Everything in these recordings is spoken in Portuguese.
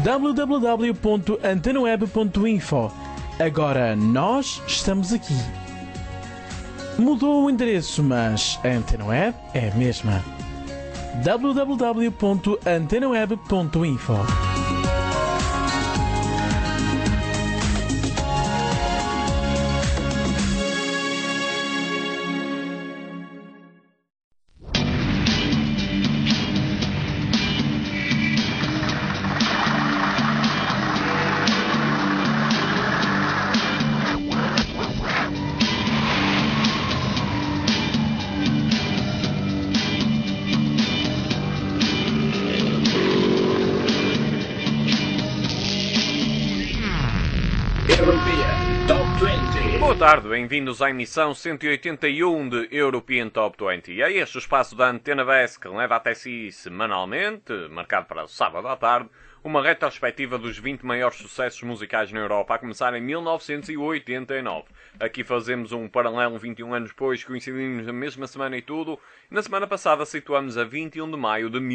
www.antenaweb.info. Agora nós estamos aqui. Mudou o endereço, mas a Antena Web é a mesma. www.antenaweb.info. Boa tarde, bem-vindos à emissão 181 de European Top 20. É este o espaço da Antena BES que leva até si semanalmente, marcado para o sábado à tarde, uma retrospectiva dos 20 maiores sucessos musicais na Europa, a começar em 1989. Aqui fazemos um paralelo 21 anos depois, coincidimos na mesma semana e tudo. Na semana passada situamos a 21 de maio de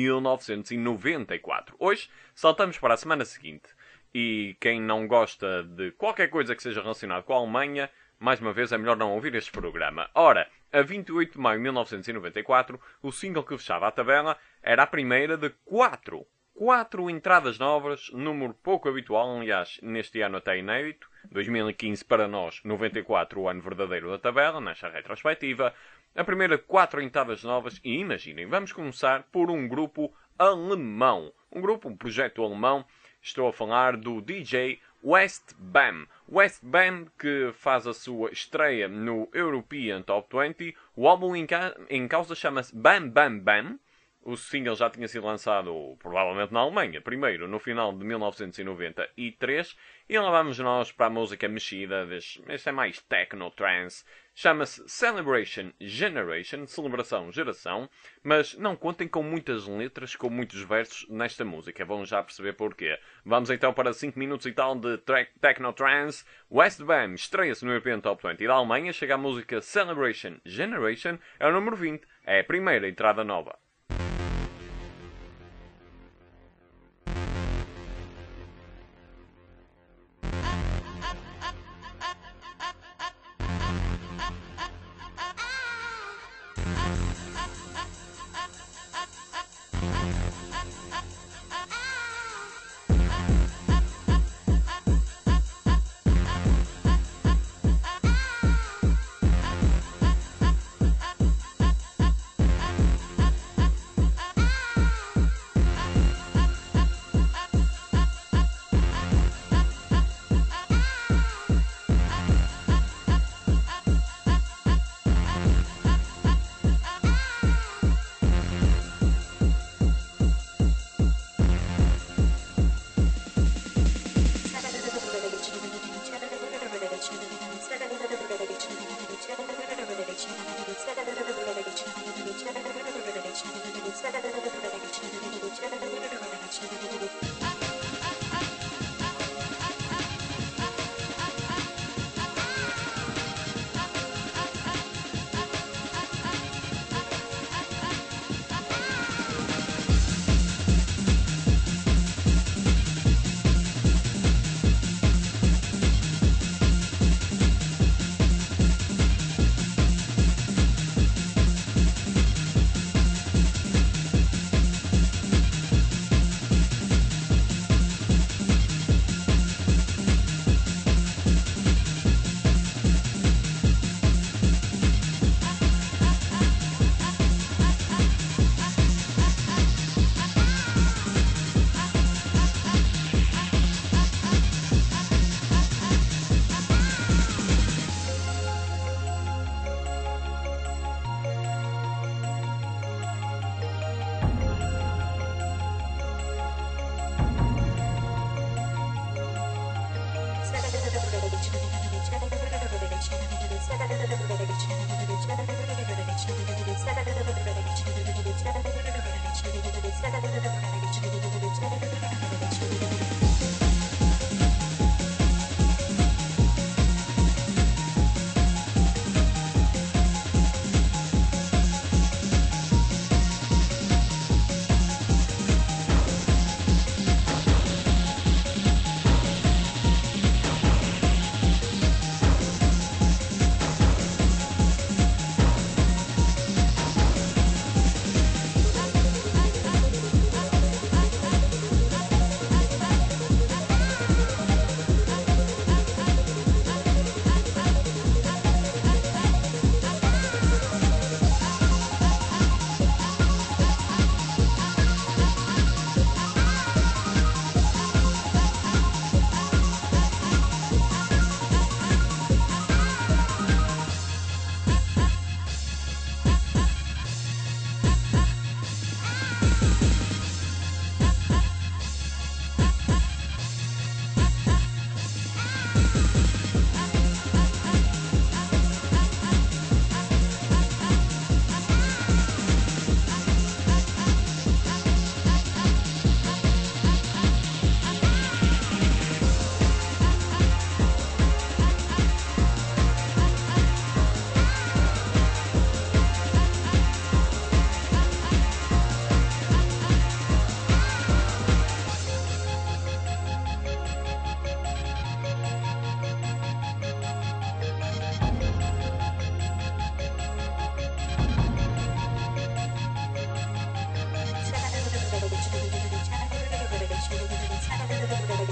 1994. Hoje saltamos para a semana seguinte. E quem não gosta de qualquer coisa que seja relacionada com a Alemanha, mais uma vez é melhor não ouvir este programa. Ora, a 28 de maio de 1994, o single que fechava a tabela era a primeira de quatro entradas novas, número pouco habitual, aliás, neste ano até inédito. 2015 para nós, 94 o ano verdadeiro da tabela, nesta retrospectiva. A primeira de 4 entradas novas e imaginem, vamos começar por um grupo alemão. Um projeto alemão. Estou a falar do DJ Westbam. Westbam que faz a sua estreia no European Top 20. O álbum em causa chama-se Bam Bam Bam. O single já tinha sido lançado provavelmente na Alemanha, primeiro no final de 1993. E lá vamos nós para a música mexida. Este é mais techno-trance. Chama-se Celebration Generation, celebração geração, mas não contem com muitas letras, com muitos versos nesta música. Vão já perceber porquê. Vamos então para 5 minutos e tal de techno-trance. Westbam estreia-se no European Top 20 da Alemanha. Chega a música Celebration Generation. É o número 20. É a primeira entrada nova.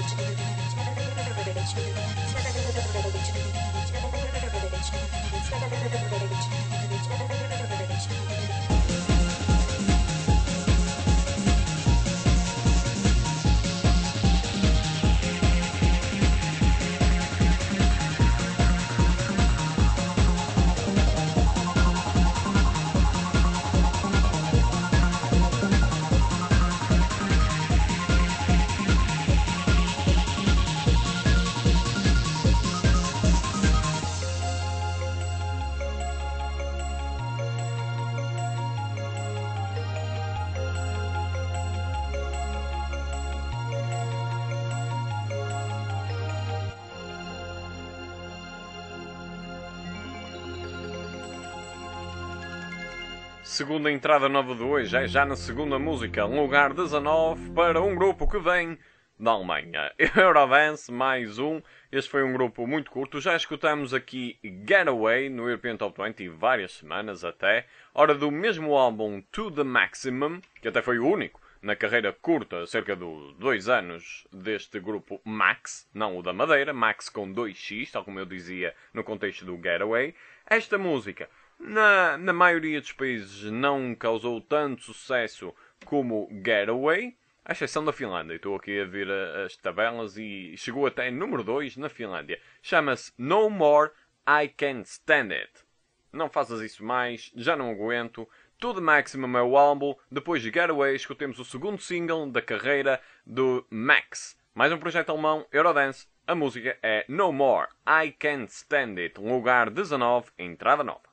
Segunda entrada nova de hoje, é já na segunda música, lugar 19 para um grupo que vem da Alemanha. Eurodance, mais um. Este foi um grupo muito curto. Já escutamos aqui Getaway no European Top 20 várias semanas até. Hora do mesmo álbum To The Maximum, que até foi o único na carreira curta, cerca de 2 anos, deste grupo Max, não o da Madeira, Max com 2x, tal como eu dizia no contexto do Getaway. Esta música, na maioria dos países, não causou tanto sucesso como Getaway, à exceção da Finlândia. Estou aqui a ver as tabelas e chegou até número 2 na Finlândia. Chama-se No More I Can't Stand It. Não faças isso mais, já não aguento. To The Maximum é o álbum. Depois de Getaway, escutemos o segundo single da carreira do Max. Mais um projeto alemão, Eurodance. A música é No More I Can't Stand It. Lugar 19, entrada nova.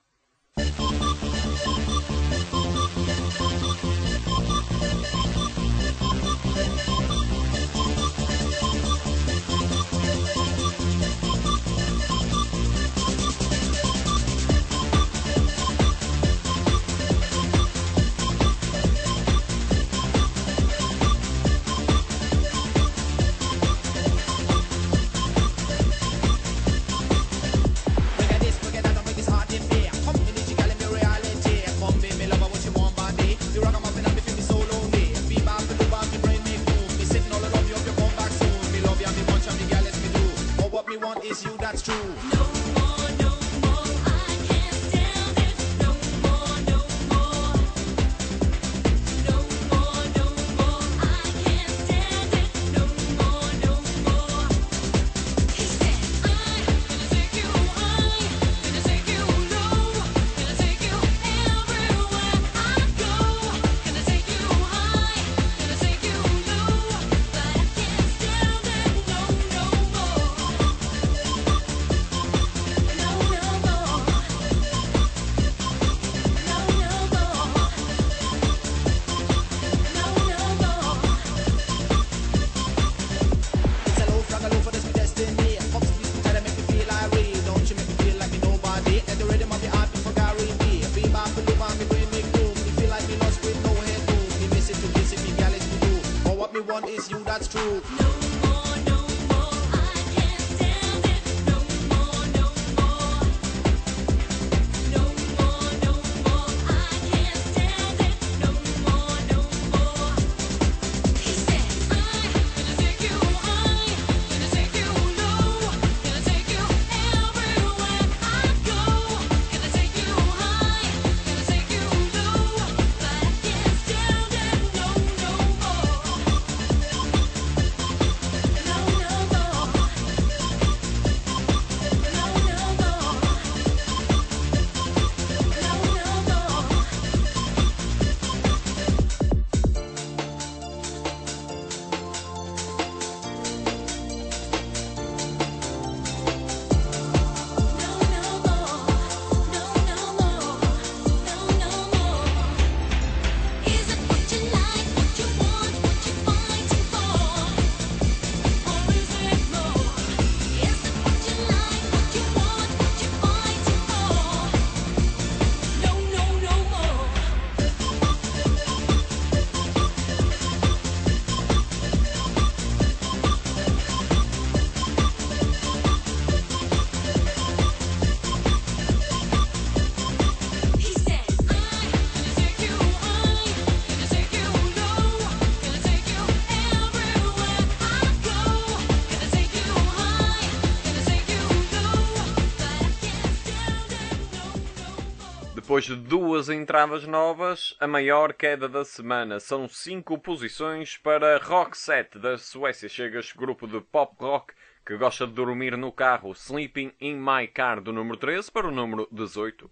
Depois de 2 entradas novas, a maior queda da semana. São 5 posições para Roxette da Suécia. Chega este grupo de pop rock que gosta de dormir no carro. Sleeping in My Car, do número 13 para o número 18.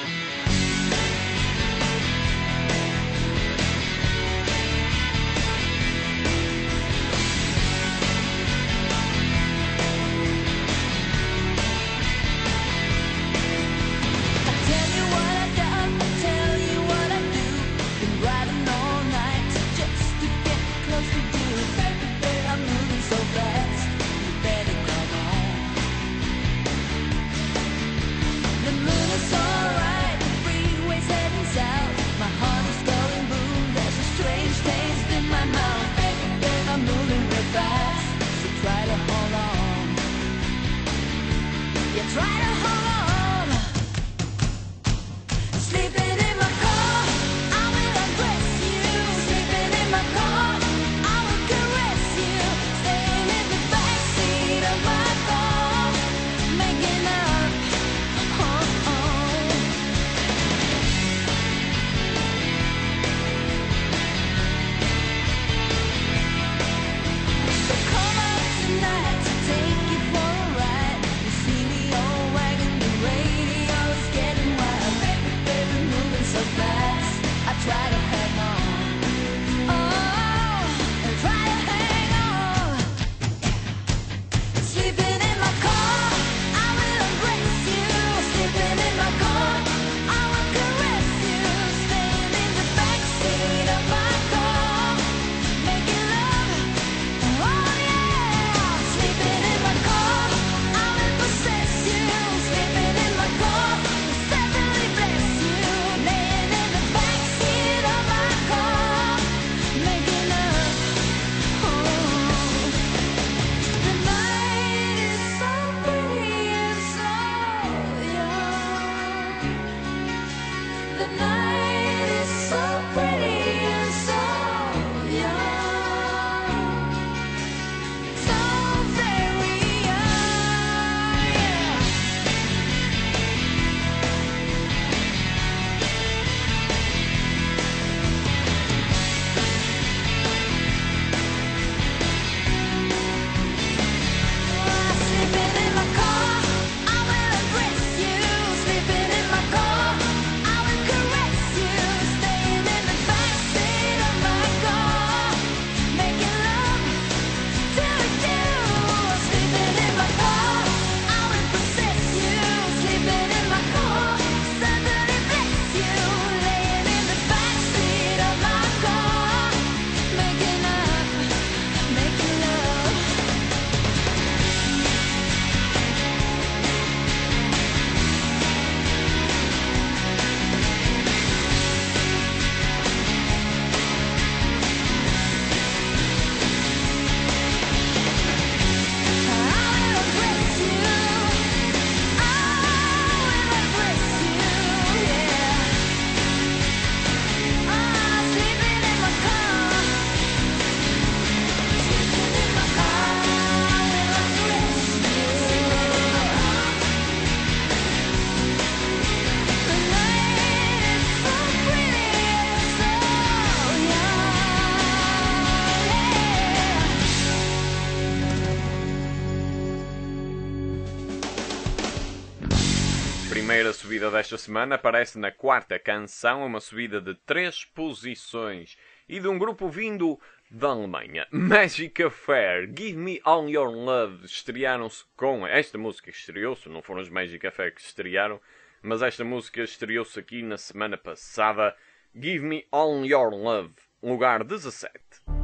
Primeira subida desta semana aparece na quarta canção, uma subida de 3 posições e de um grupo vindo da Alemanha. Magic Affair, Give Me All Your Love, estrearam-se com esta música, estreou-se, não foram os Magic Affair que estrearam, mas esta música estreou-se aqui na semana passada. Give Me All Your Love, lugar 17.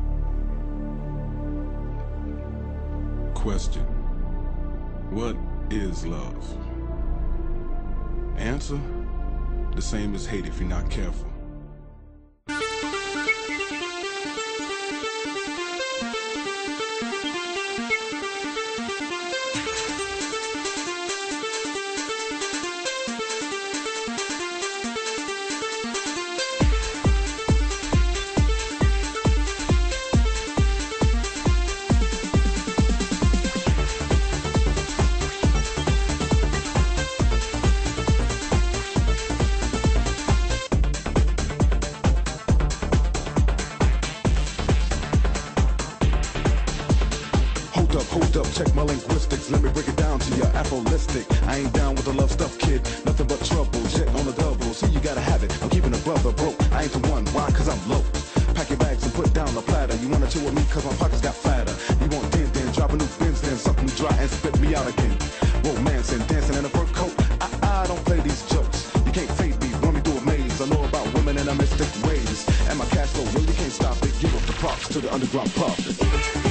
Question: what is love? Answer: the same as hate if you're not careful. up, hold up, check my linguistics. Let me break it down to you, Afrolistic. I ain't down with the love stuff, kid. Nothing but trouble, jet on the double. See, you gotta have it. I'm keeping a brother broke. I ain't the one, why? Cause I'm low. Pack your bags and put down the platter. You wanna chill with me cause my pockets got fatter. You want then, drop a new Benz, then suck me dry and spit me out again. Romance and dancing in a fur coat. I don't play these jokes. You can't fade me, run me through a maze. I know about women and I mystic ways. And my cash flow, yo, you can't stop it. Give up the props to the underground prophets.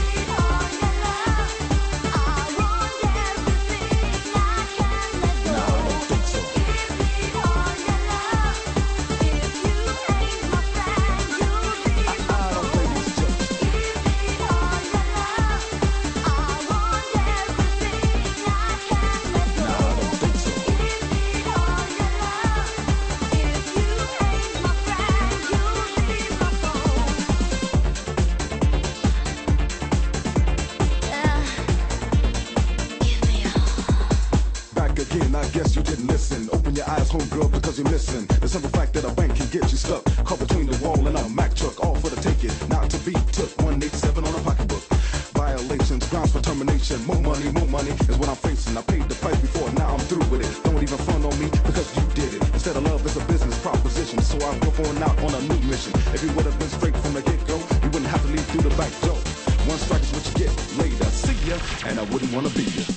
Homegirl, because you're missing the simple fact that a bank can get you stuck, caught between the wall and a Mack truck, all for the take it, not to be took. 187 on a pocketbook. Violations, grounds for termination. More money is what I'm facing. I paid the price before, now I'm through with it. Don't even front on me because you did it. Instead of love, it's a business proposition. So I'm going out on a new mission. If you would have been straight from the get-go, you wouldn't have to leave through the back door. One strike is what you get later. See ya, and I wouldn't wanna be ya.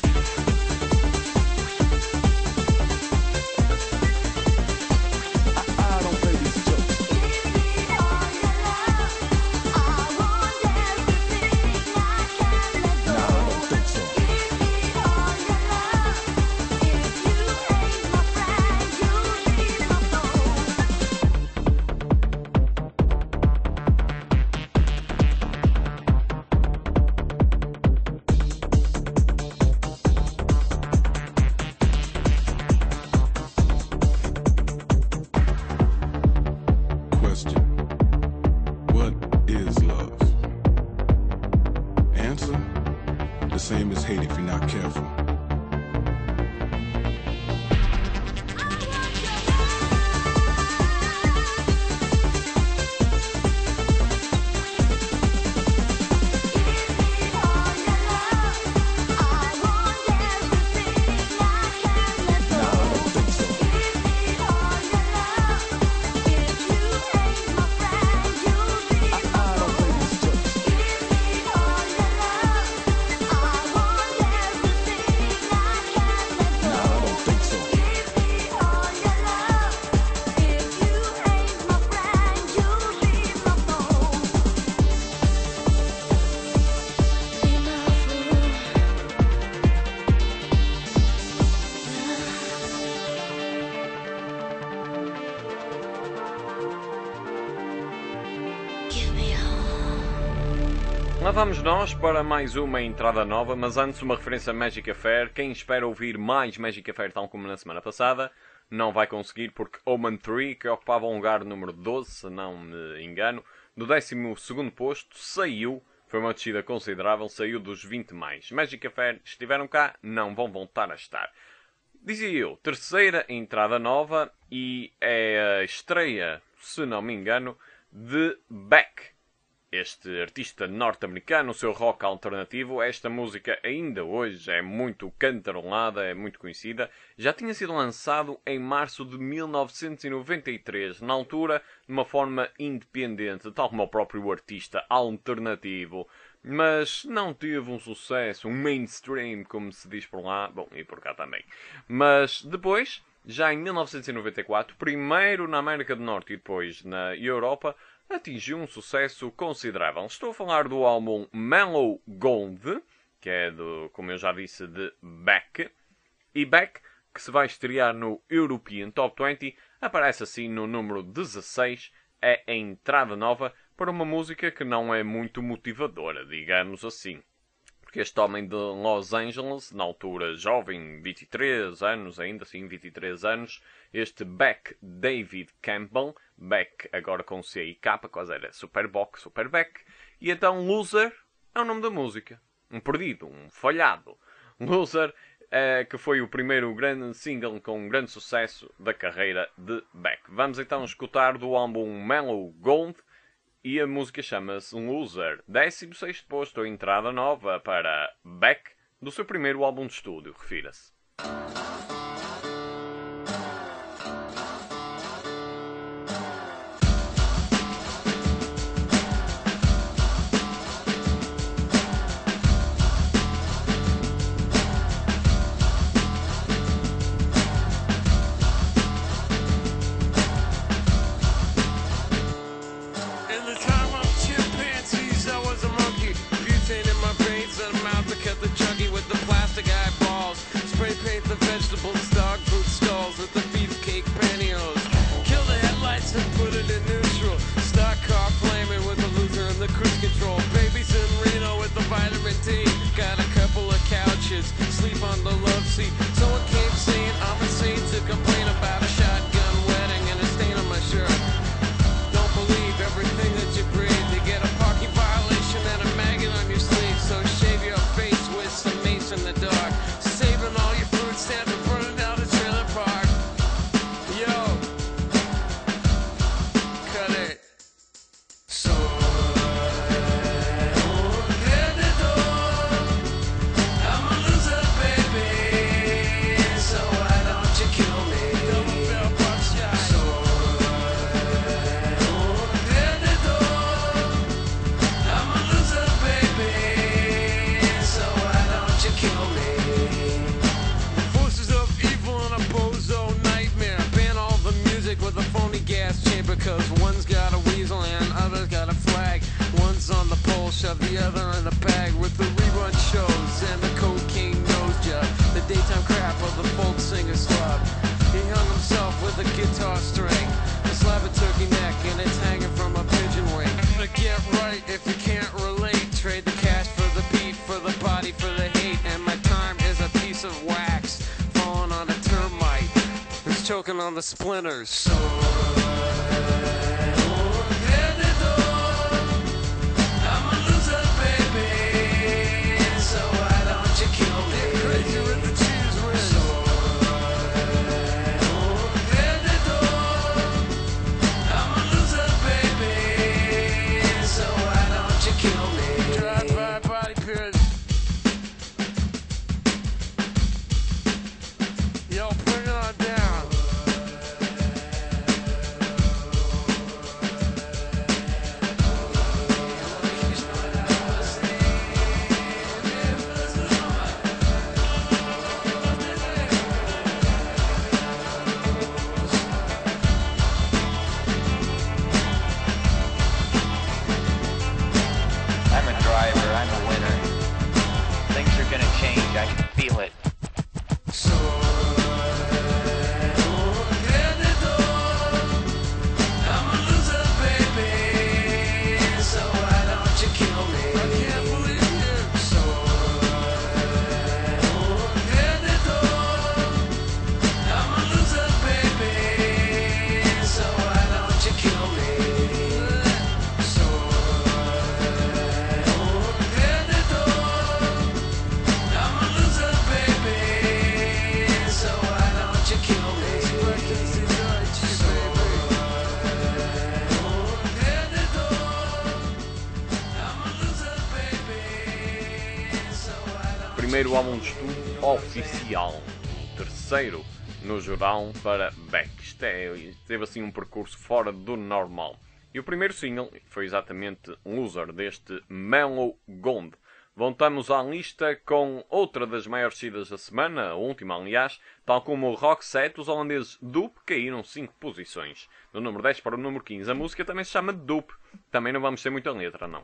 Same as hate if you're not careful. Lá vamos nós para mais uma entrada nova, mas antes uma referência a Magic Affair. Quem espera ouvir mais Magic Affair tal como na semana passada, não vai conseguir porque Omen 3, que ocupava o lugar número 12, se não me engano, do 12º posto, saiu. Foi uma descida considerável, saiu dos 20 mais. Magic Affair estiveram cá, não vão voltar a estar. Dizia eu, terceira entrada nova e é a estreia, se não me engano, de Beck. Este artista norte-americano, o seu rock alternativo, esta música ainda hoje é muito cantarolada, é muito conhecida. Já tinha sido lançado em março de 1993, na altura de uma forma independente, tal como o próprio artista alternativo. Mas não teve um sucesso, um mainstream, como se diz por lá, bom, e por cá também. Mas depois, já em 1994, primeiro na América do Norte e depois na Europa, atingiu um sucesso considerável. Estou a falar do álbum Mellow Gold, que é, como eu já disse, de Beck. E Beck, que se vai estrear no European Top 20, aparece assim no número 16, é a entrada nova para uma música que não é muito motivadora, digamos assim. Porque este homem de Los Angeles, na altura jovem, 23 anos, ainda assim 23 anos, este Beck David Campbell, Beck agora com C e K, quase era Superbock, Superbeck, e então Loser é o nome da música. Um perdido, um falhado. Loser, que foi o primeiro grande single com um grande sucesso da carreira de Beck. Vamos então escutar do álbum Mellow Gold e a música chama-se Loser. 16º posto, entrada nova para Beck, do seu primeiro álbum de estúdio, refira-se. Choking on the splinters. Primeiro álbum de estúdio oficial, terceiro no geral para Beck. Teve assim um percurso fora do normal. E o primeiro single foi exatamente Loser, deste Mellow Gold. Voltamos à lista com outra das maiores descidas da semana, a última aliás, tal como o Rock Set, os holandeses Dupe caíram 5 posições. Do número 10 para o número 15, a música também se chama Dupe. Também não vamos ter muita letra, não.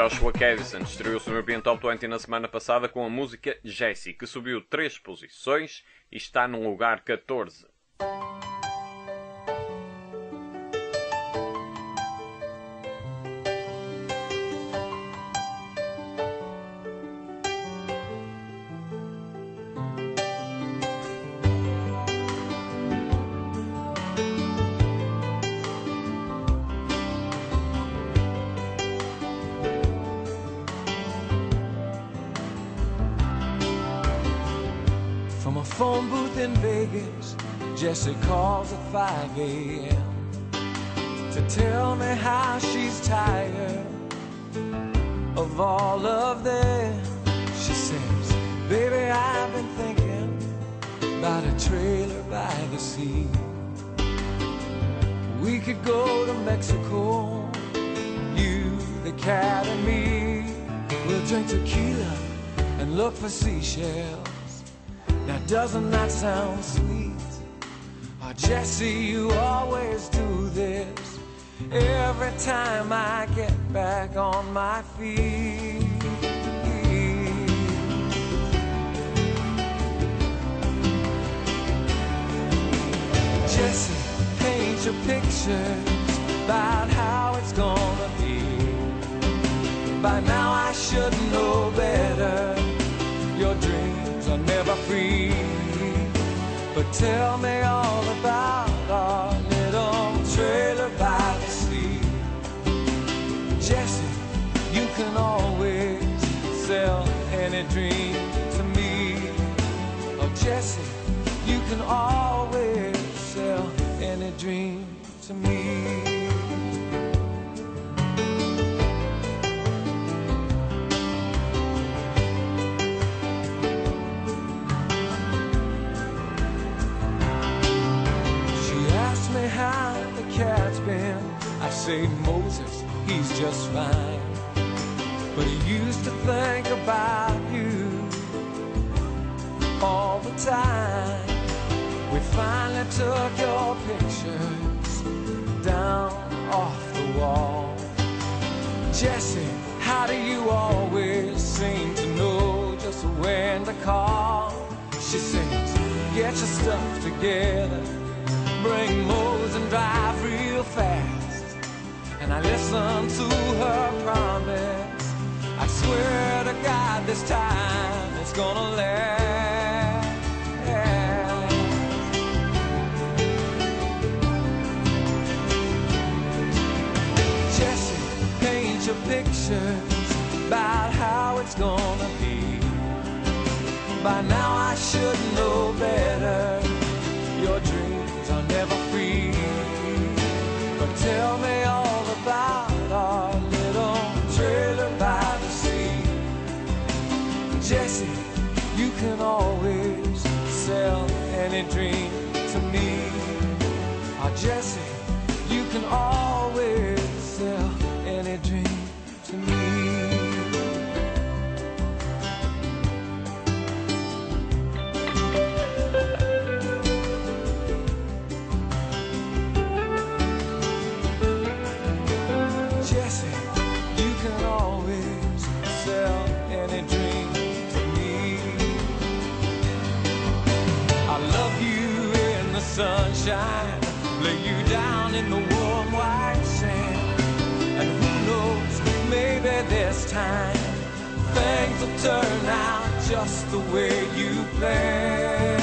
Joshua Caddison estreou-se no European Top 20 na semana passada com a música Jessie, que subiu 3 posições e está no lugar 14. From a phone booth in Vegas, Jessie calls at 5 a.m. to tell me how she's tired of all of them. She says, baby, I've been thinking about a trailer by the sea. We could go to Mexico, you, the cat and me. We'll drink tequila and look for seashells. Now doesn't that sound sweet? Oh, Jessie, you always do this every time I get back on my feet. Jessie, paint your pictures about how it's gonna be. By now I should know better. Your dreams are never free. But tell me all about our little trailer by the sea. Jessie, you can always sell any dream to me. Oh, Jessie, you can always sell any dream to me. How the cat's been. I say Moses, he's just fine, but he used to think about you all the time. We finally took your pictures down off the wall. Jessie, how do you always seem to know just when to call? She sings, get your stuff together, bring Mose and drive real fast. And I listen to her promise. I swear to God this time it's gonna last. Jessie, paint your pictures about how it's gonna be. By now I should know better. Your dreams are never free. But tell me all about our little trailer by the sea. Jessie, you can always sell any dream to me. Oh, Jessie, you can always sell any dream to me. Sunshine, lay you down in the warm white sand. And who knows, maybe this time things will turn out just the way you planned.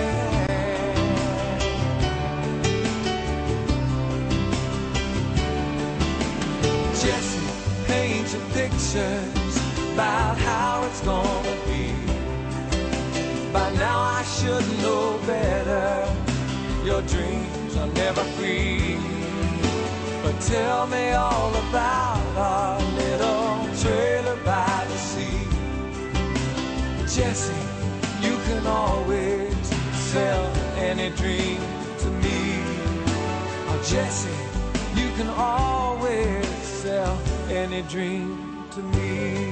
Jessie, paint your pictures about how it's gonna be. By now I should know better. Your dreams are never free. But tell me all about our little trailer by the sea. Jessie, you can always sell any dream to me. Oh, Jessie, you can always sell any dream to me.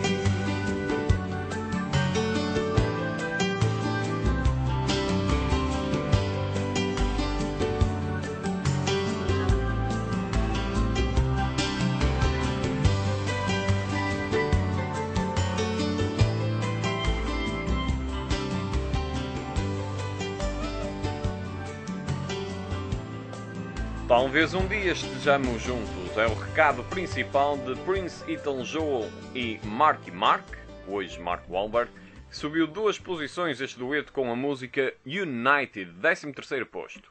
Talvez um dia estejamos juntos. É o recado principal de Prince Ethel Joel e Marky Mark, hoje Mark Wahlberg, que subiu 2 posições este dueto com a música United, 13º posto.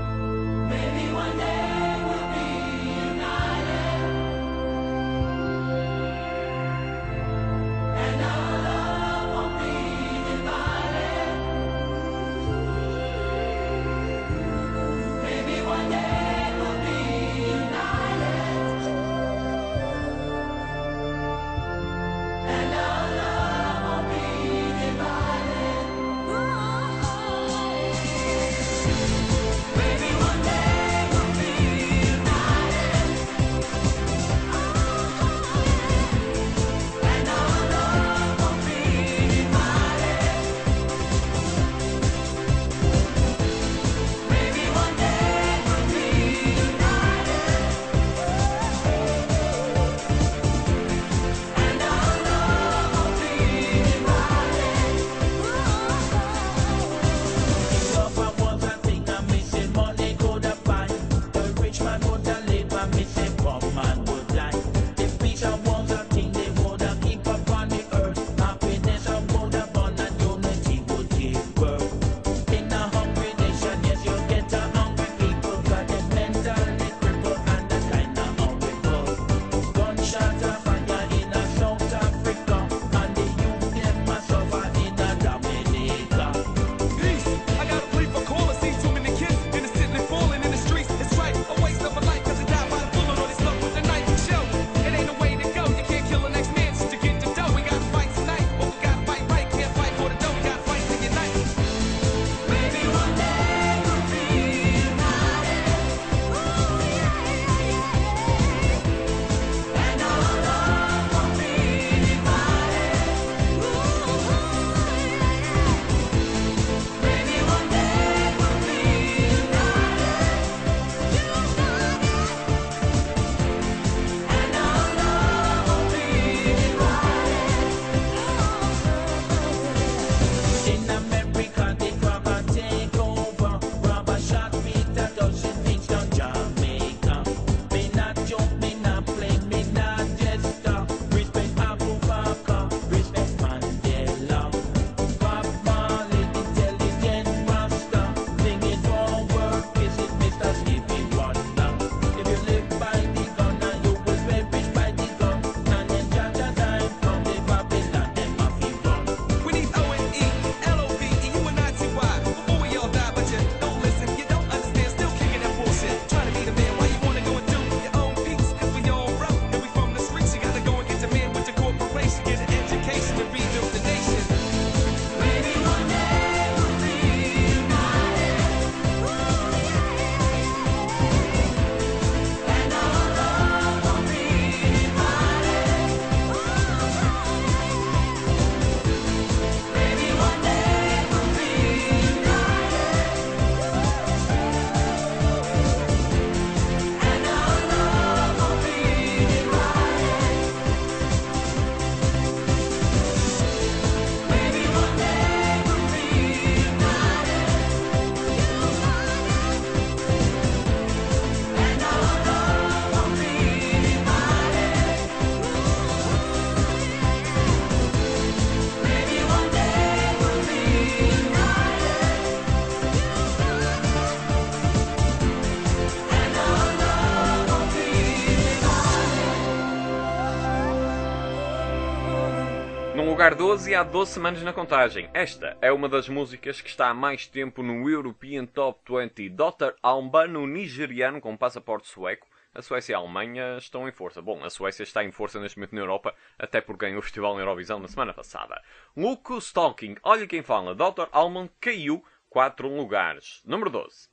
Lugar 12 e há 12 semanas na contagem. Esta é uma das músicas que está há mais tempo no European Top 20. Dr. Alban, o nigeriano com passaporte sueco. A Suécia e a Alemanha estão em força. Bom, a Suécia está em força neste momento na Europa, até porque ganhou o Festival na Eurovisão na semana passada. Luke Stalking, olha quem fala. Dr. Alban caiu 4 lugares. Número 12.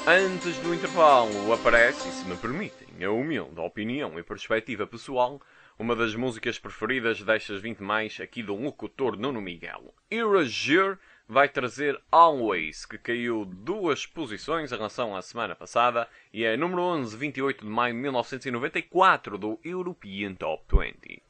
Antes do intervalo aparece, e se me permitem, a humilde opinião e perspectiva pessoal, uma das músicas preferidas destas 20 mais aqui do locutor Nuno Miguel. Erasure vai trazer Always, que caiu 2 posições em relação à semana passada e é número 11, 28 de maio de 1994 do European Top 20.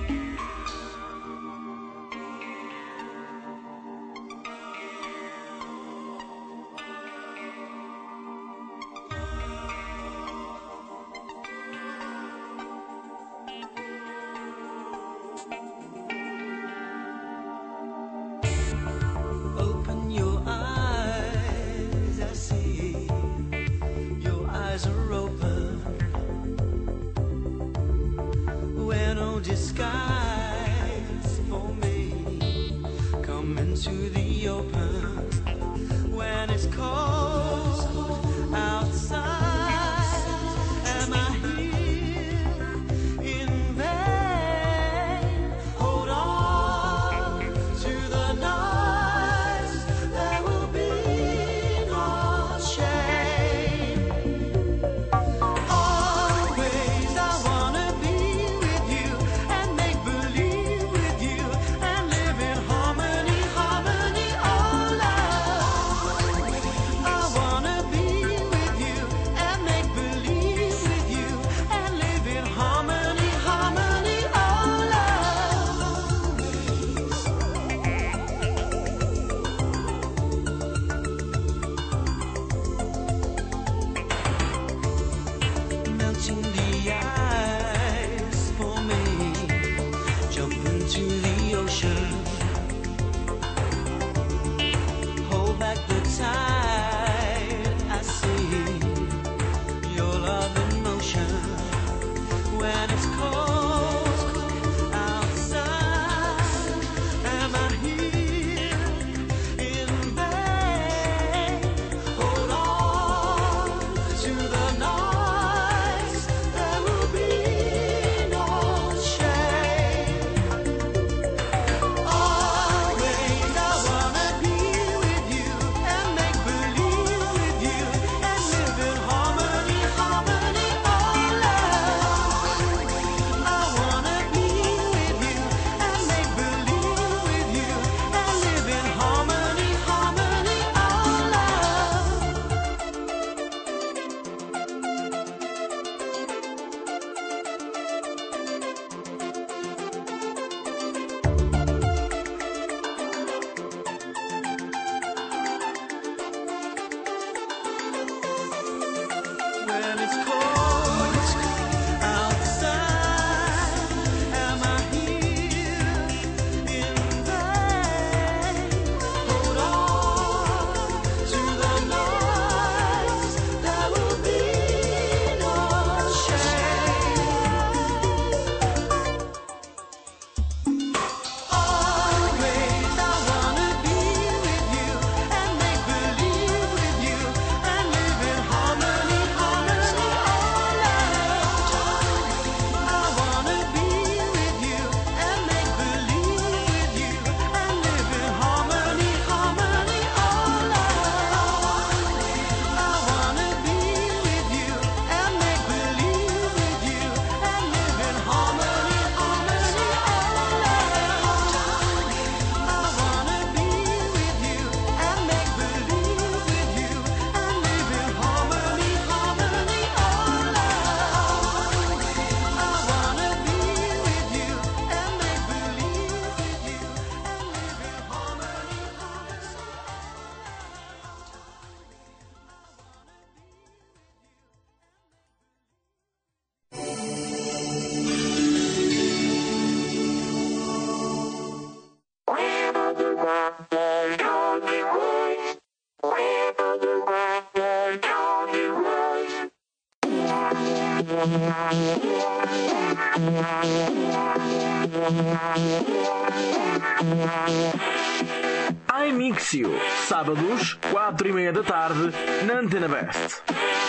iMixio, sábados, 4:30 da tarde, na Antena Best.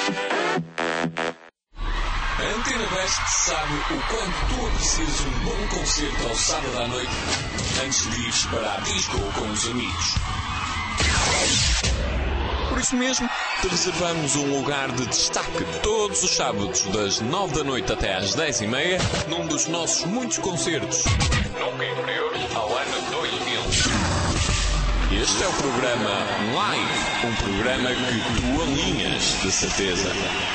A Antena Best sabe o quanto tu aprecias um bom concerto ao sábado à noite antes de ires para a disco com os amigos. Por isso mesmo, te reservamos um lugar de destaque todos os sábados, das 9 da noite até às 10h30, num dos nossos muitos concertos, nunca inferiores ao ano 2000. Este é o programa Live, um programa que tu alinhas, de certeza.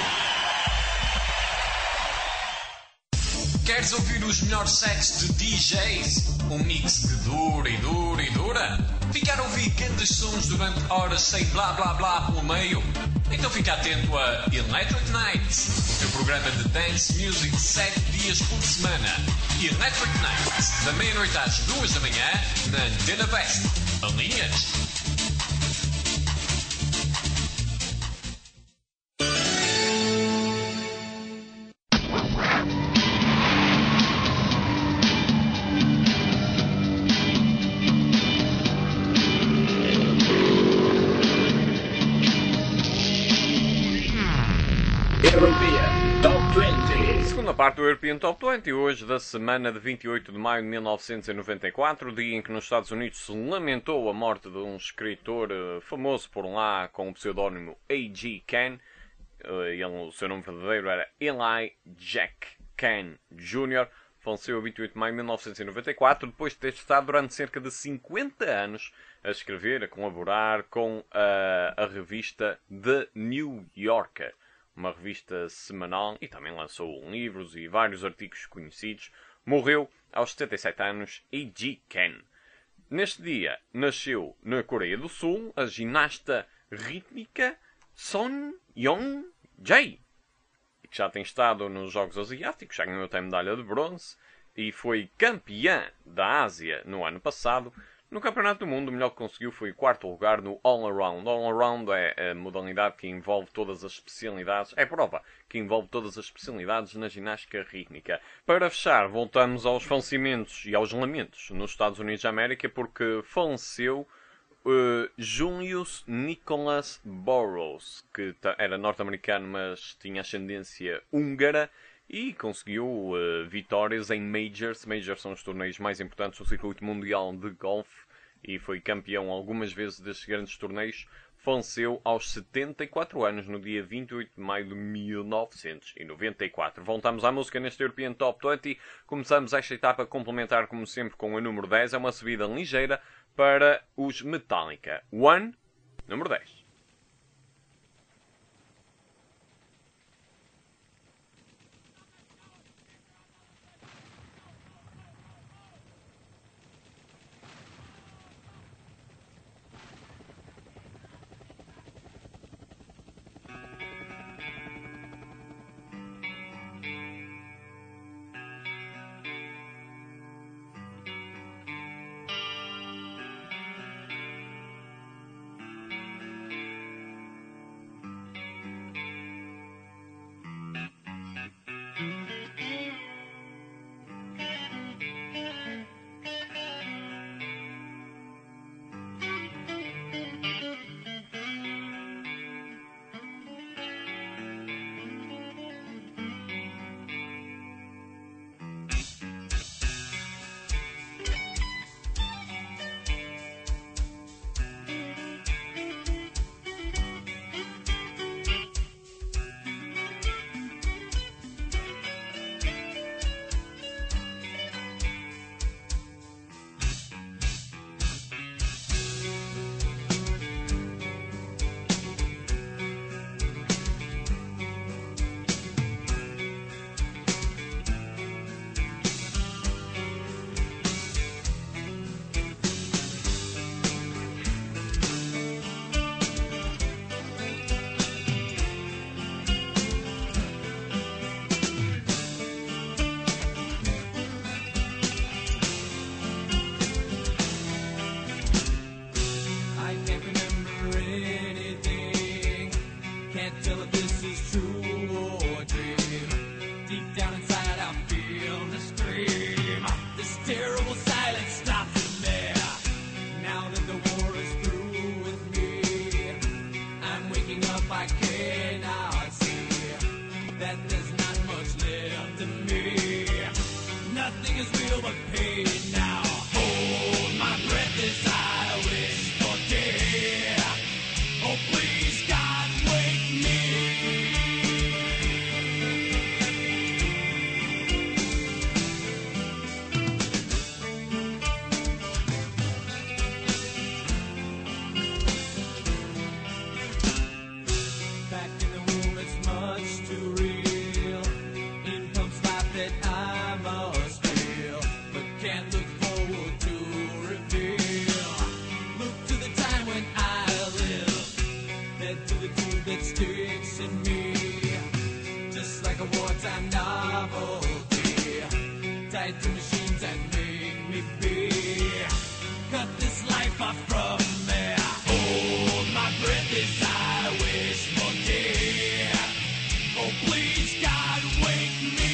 Queres ouvir os melhores sets de DJs? Um mix que dura e dura e dura? Ficar a ouvir grandes sons durante horas sem blá blá blá pelo meio? Então fica atento a Electric Nights, o teu programa de dance music 7 dias por semana. Electric Nights, da meia-noite às 2 da manhã, na Antena West. Alinhas? Segunda parte do European Top 20, hoje da semana de 28 de maio de 1994, dia em que nos Estados Unidos se lamentou a morte de um escritor famoso por lá com o pseudónimo A.G. Can. O seu nome verdadeiro era Eli Jack Can Jr. Faleceu a 28 de maio de 1994, depois de ter estado durante cerca de 50 anos a escrever, a colaborar com a revista The New Yorker, uma revista semanal, e também lançou livros e vários artigos conhecidos. Morreu aos 77 anos A.G. Can. Neste dia nasceu na Coreia do Sul a ginasta rítmica Son Yeon-jae, que já tem estado nos Jogos Asiáticos, já ganhou até medalha de bronze e foi campeã da Ásia no ano passado. No Campeonato do Mundo, o melhor que conseguiu foi o 4º lugar no All-Around. All-Around é a modalidade que envolve todas as especialidades, é a prova que envolve todas as especialidades na ginástica rítmica. Para fechar, voltamos aos falecimentos e aos lamentos nos Estados Unidos da América, porque faleceu Julius Nicholas Burroughs, que era norte-americano, mas tinha ascendência húngara, e conseguiu vitórias em Majors. Majors são os torneios mais importantes do circuito mundial de golfe e foi campeão algumas vezes destes grandes torneios. Faleceu aos 74 anos no dia 28 de maio de 1994. Voltamos à música neste European Top 20. Começamos esta etapa a complementar, como sempre, com a número 10. É uma subida ligeira para os Metallica. One, número 10. Oh, please novelty. Tied to machines and make me be. Cut this life off from me. Hold my breath as I wish for dear. Oh please God, wake me.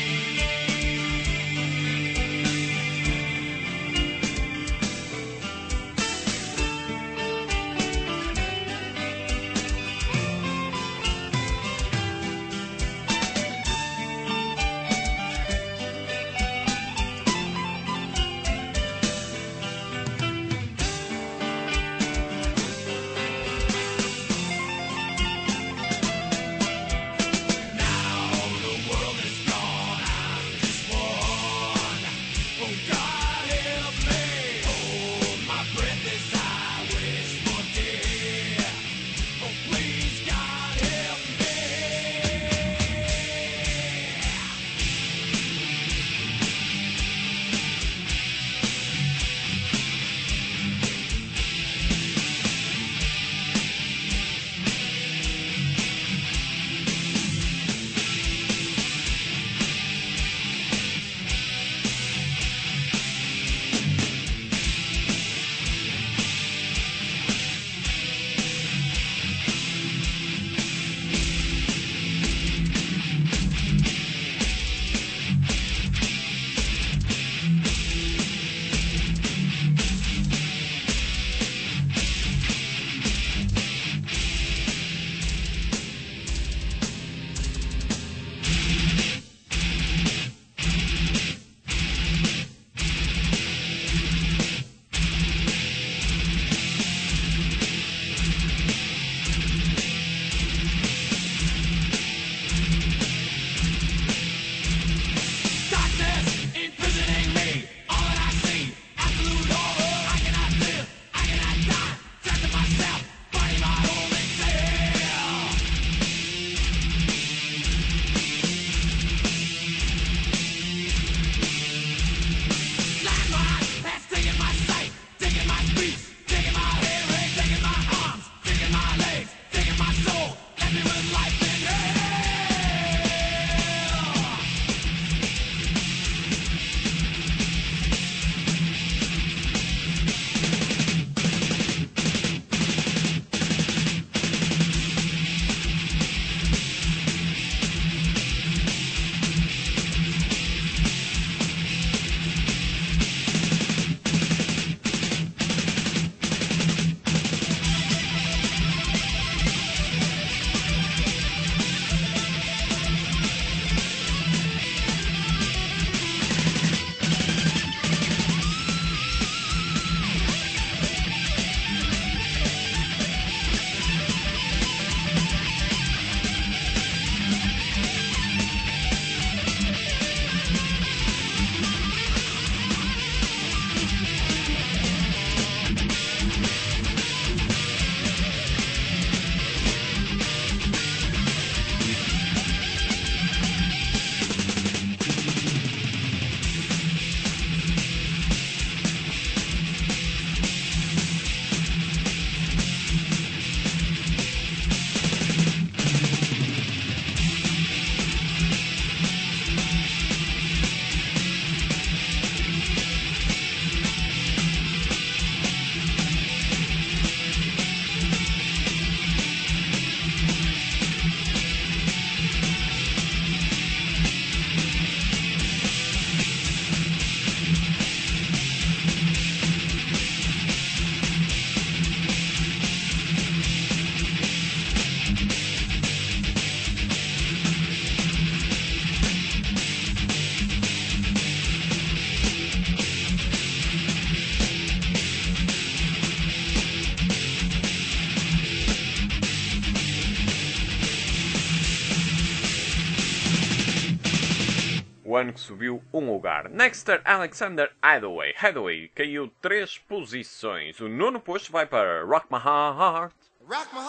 o ano que subiu um lugar. Nexter Alexander Hathaway. Hathaway caiu 3 posições. O nono posto vai para Rock My Heart. Rock my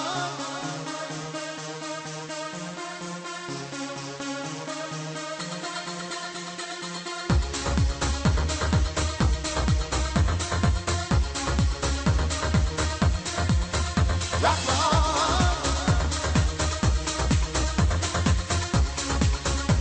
heart. Rock my heart.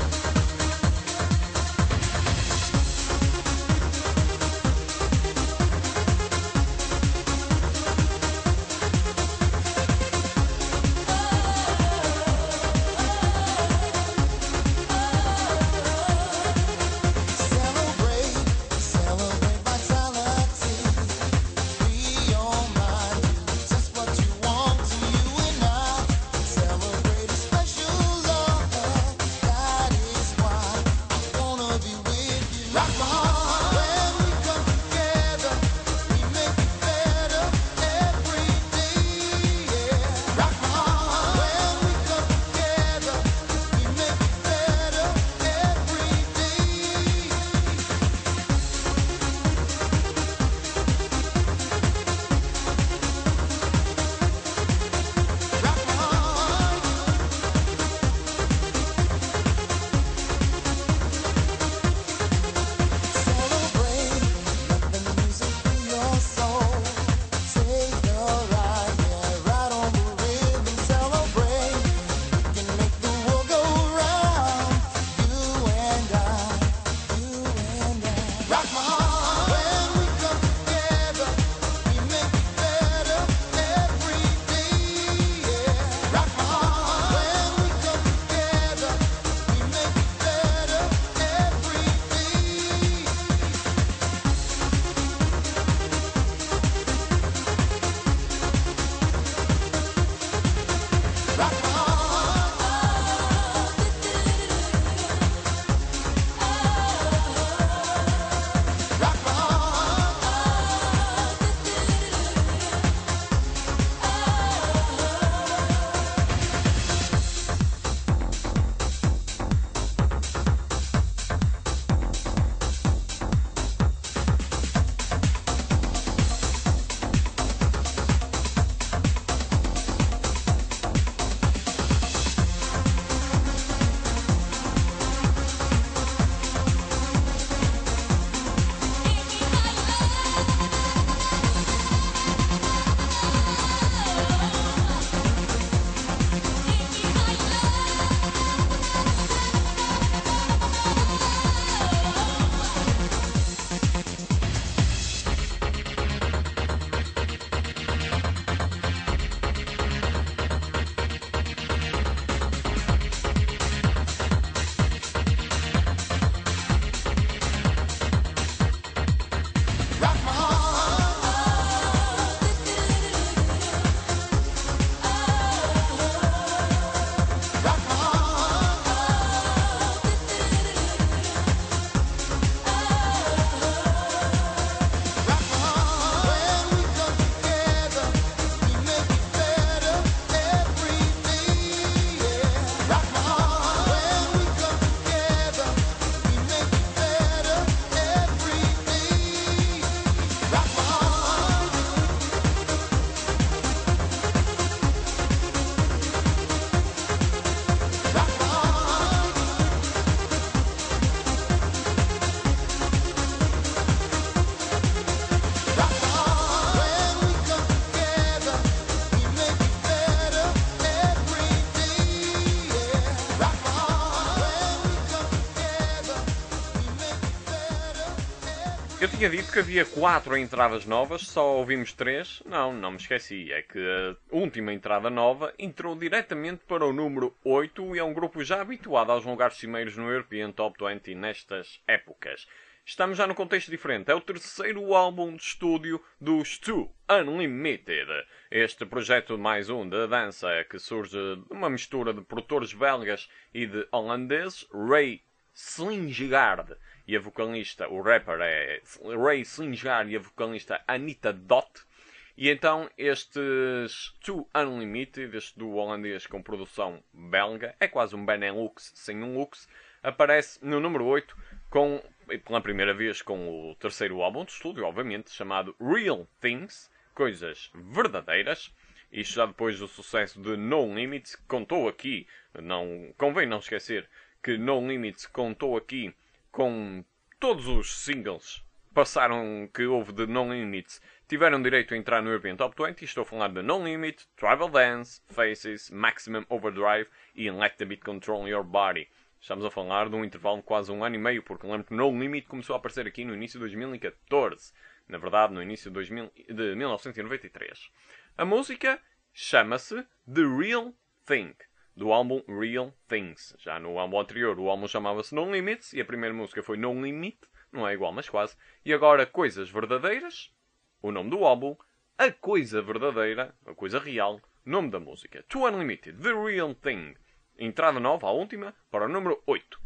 Eu tinha dito que havia 4 entradas novas, só ouvimos 3. Não me esqueci. É que a última entrada nova entrou diretamente para o número 8 e é um grupo já habituado aos lugares cimeiros no European Top 20 nestas épocas. Estamos já num contexto diferente. É o terceiro álbum de estúdio dos Two Unlimited. Este projeto mais um de dança que surge de uma mistura de produtores belgas e de holandeses, Ray Slingegaard e a vocalista, o rapper é Ray Slingegaard e a vocalista Anita Dot. E então estes Two Unlimited, este duo holandês com produção belga, é quase um Benelux sem um Lux, aparece no número 8 pela primeira vez com o terceiro álbum de estúdio, obviamente, chamado Real Things, Coisas Verdadeiras. Isto já depois do sucesso de No Limits, contou aqui, convém não esquecer, que No Limits contou aqui com todos os singles que houve de No Limits, tiveram direito a entrar no European Top 20. Estou a falar de No Limit, Tribal Dance, Faces, Maximum Overdrive e Let the Beat Control Your Body. Estamos a falar de um intervalo de quase 1 ano e meio, porque lembro que No Limit começou a aparecer aqui no início de 2014. Na verdade, no início de 1993. A música chama-se The Real Thing, do álbum Real Things. Já no álbum anterior, o álbum chamava-se No Limits e a primeira música foi No Limit, não é igual, mas quase. E agora, Coisas Verdadeiras, o nome do álbum, A Coisa Verdadeira, a Coisa Real, nome da música. Two Unlimited, The Real Thing. Entrada nova, a última, para o número 8.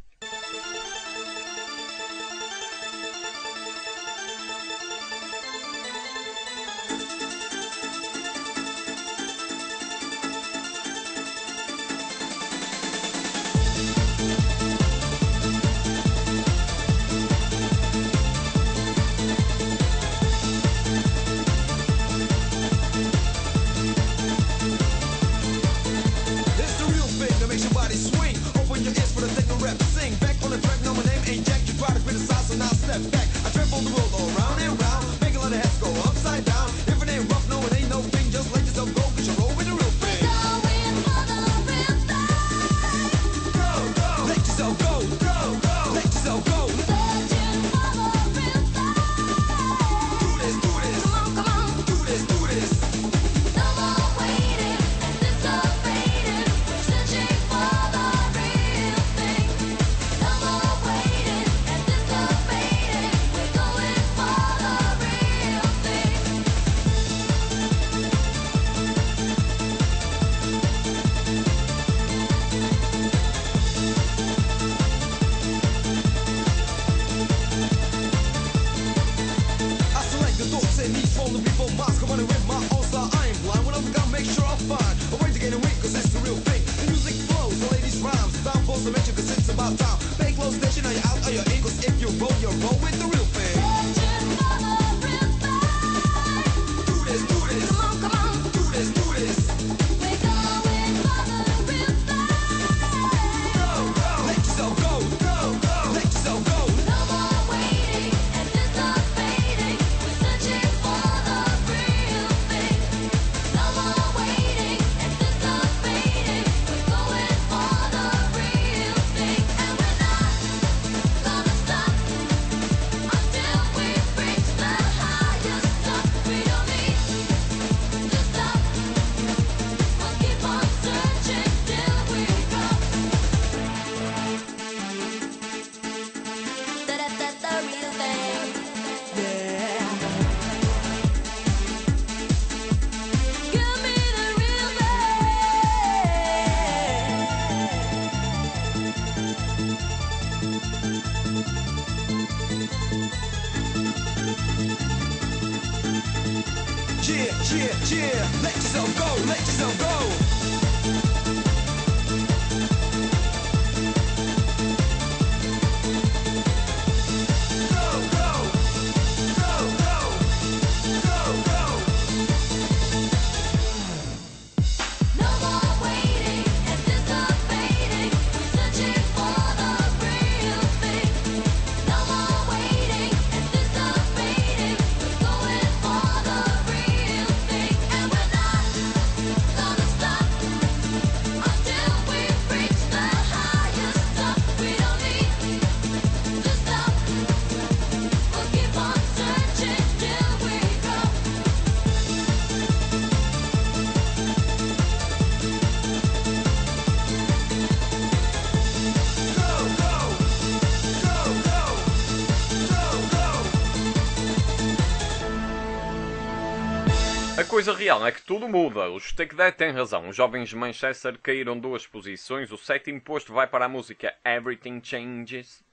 Let yourself go, let yourself go. Stop. A coisa real é que tudo muda. Os Take That têm razão. Os jovens de Manchester caíram 2 posições. O 7º posto vai para a música Everything Changes.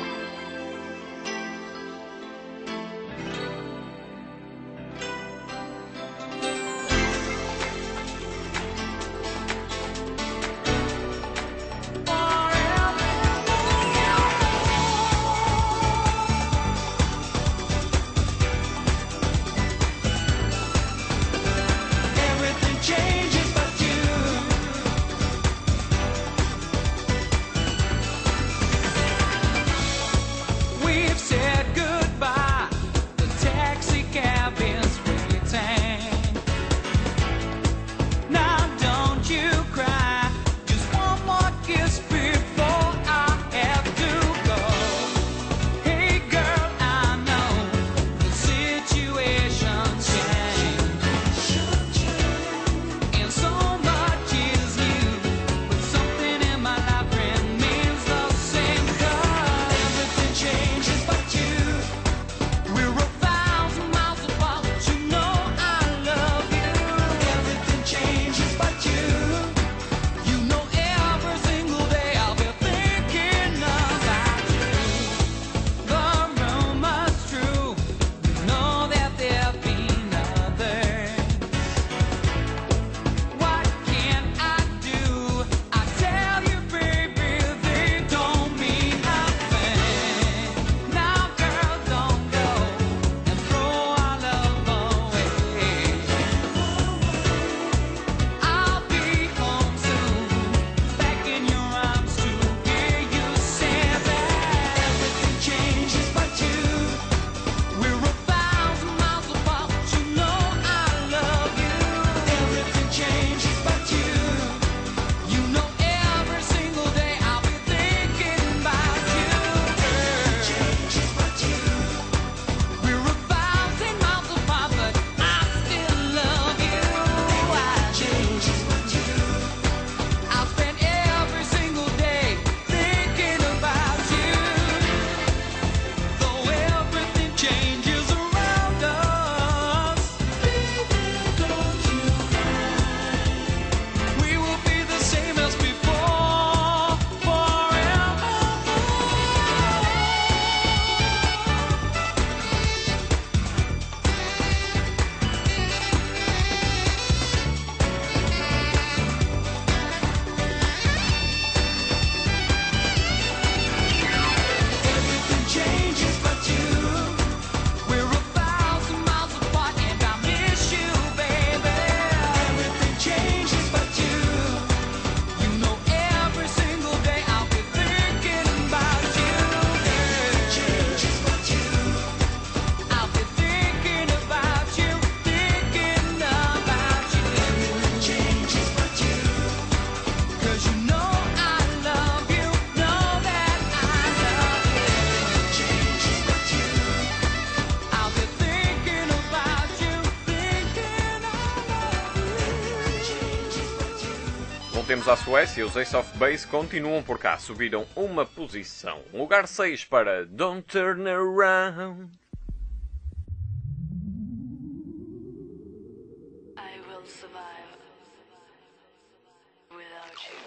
Temos à Suécia, os Ace of Base continuam por cá, subiram uma posição. Lugar 6 para Don't Turn Around. I will survive without you.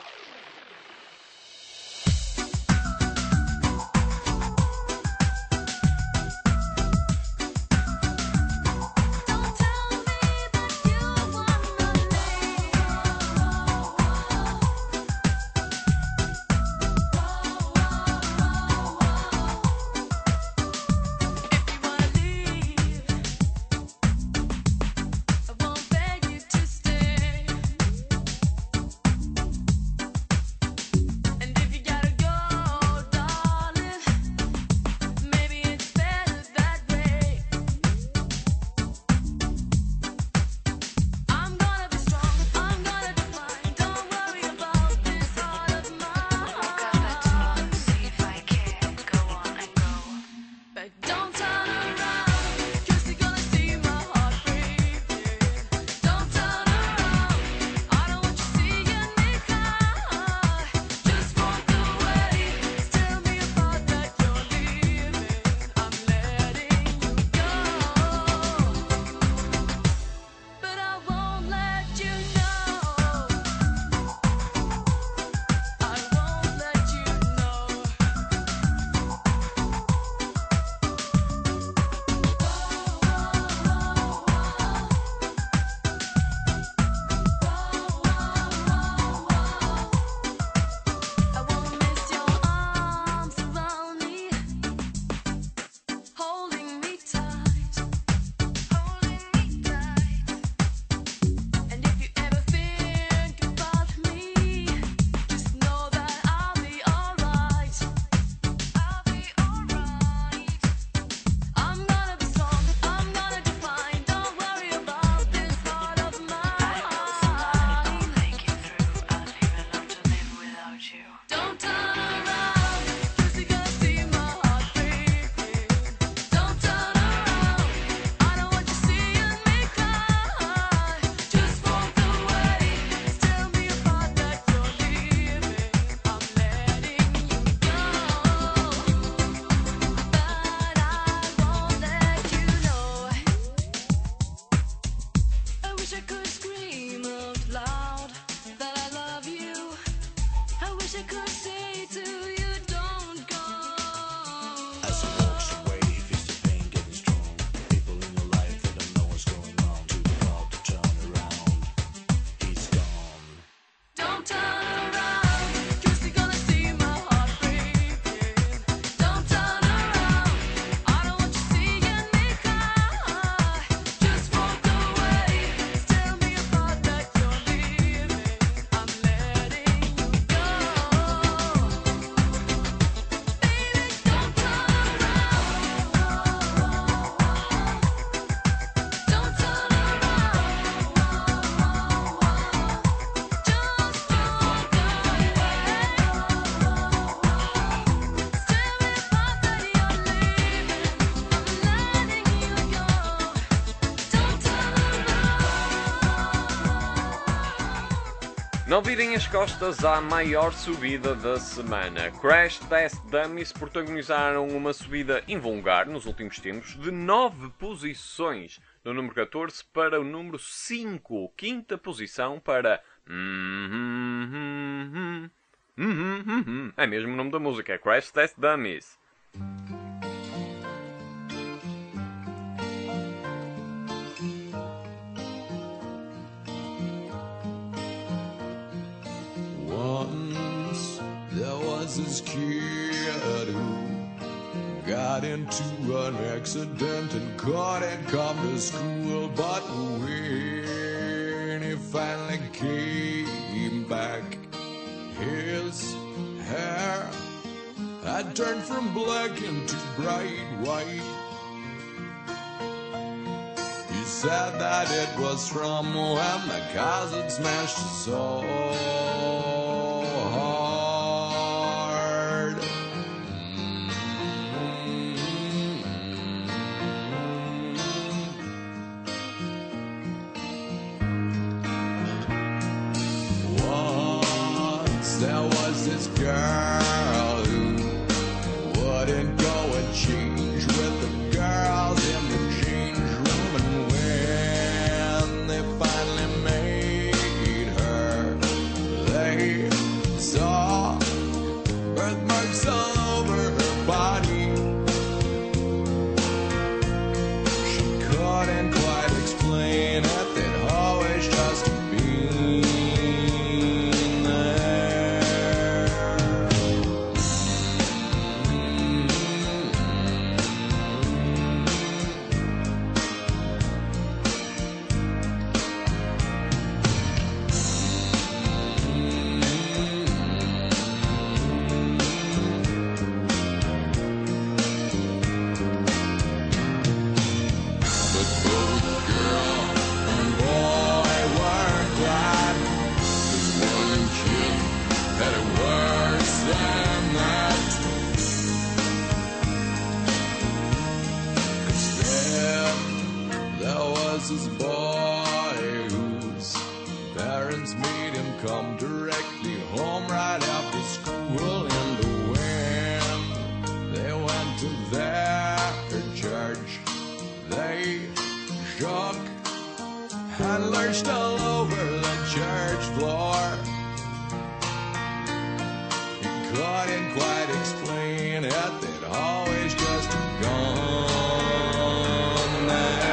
If Não virem as costas à maior subida da semana. Crash Test Dummies protagonizaram uma subida invulgar nos últimos tempos de 9 posições, do número 14 para o número 5, quinta posição para... É mesmo o nome da música, é Crash Test Dummies. Once there was this kid who got into an accident and couldn't come to school. But when he finally came back, his hair had turned from black into bright white. He said that it was from when the cars had smashed his soul. There was this girl who wouldn't go and change with the girls in the change room. And when they finally made her, they saw birthmarks all over her body. She couldn't quite explain it, they'd always just been. This boy whose parents made him come directly home right after school. And when they went to their church, they shook and lurched all over the church floor. He couldn't quite explain it, they'd always just gone there.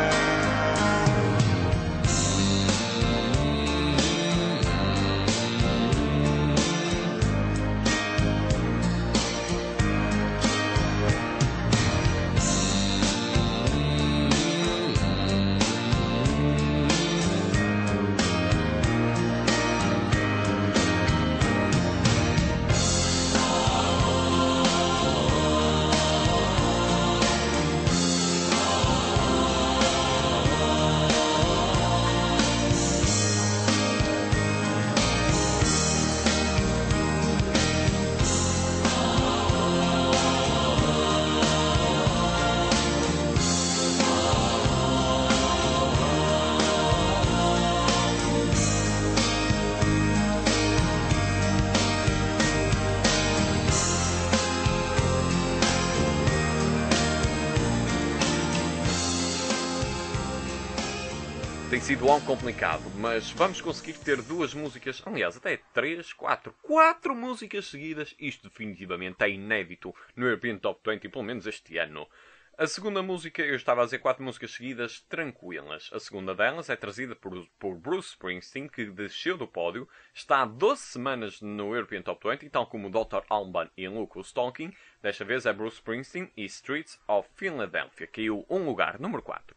Tem sido algo complicado, mas vamos conseguir ter duas músicas, aliás, até 3, 4 músicas seguidas. Isto definitivamente é inédito no European Top 20, pelo menos este ano. A segunda música, eu estava a dizer 4 músicas seguidas tranquilas. A segunda delas é trazida por Bruce Springsteen, que desceu do pódio, está há 12 semanas no European Top 20, tal como Dr. Alban e Look Who's Talking. Desta vez é Bruce Springsteen e Streets of Philadelphia. Caiu um lugar, número 4.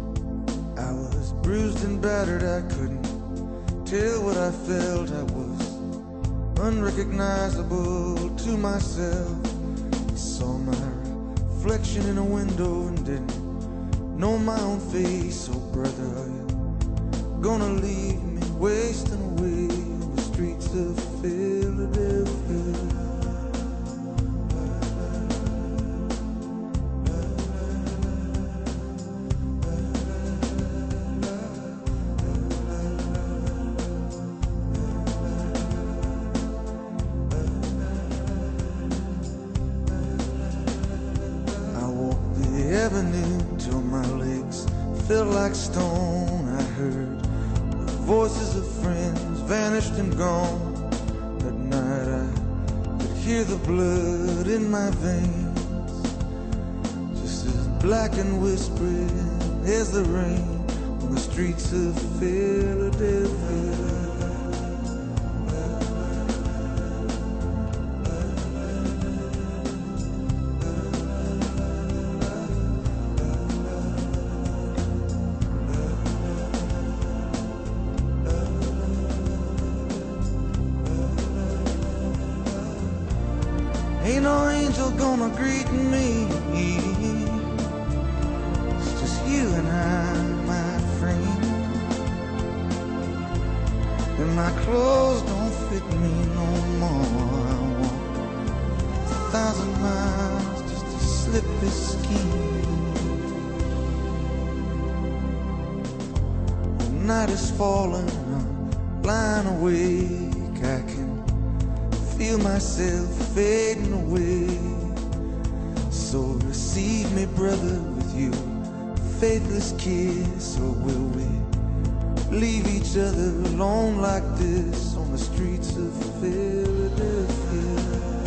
Bruised and battered, I couldn't tell what I felt. I was unrecognizable to myself. I saw my reflection in a window and didn't know my own face. Oh brother, are you gonna leave me wasting away on the streets of Philadelphia? Till my legs felt like stone. I heard the voices of friends vanished and gone. At night I could hear the blood in my veins, just as black and whispering as the rain on the streets of Philadelphia. Ain't no angel gonna greet me. It's just you and I, my friend. And my clothes don't fit me no more. I walk 1,000 miles just to slip this skin. The night is falling, I'm lying awake. I can feel myself fading away. So receive me, brother, with you faithless kiss. Or will we leave each other alone like this on the streets of Philadelphia?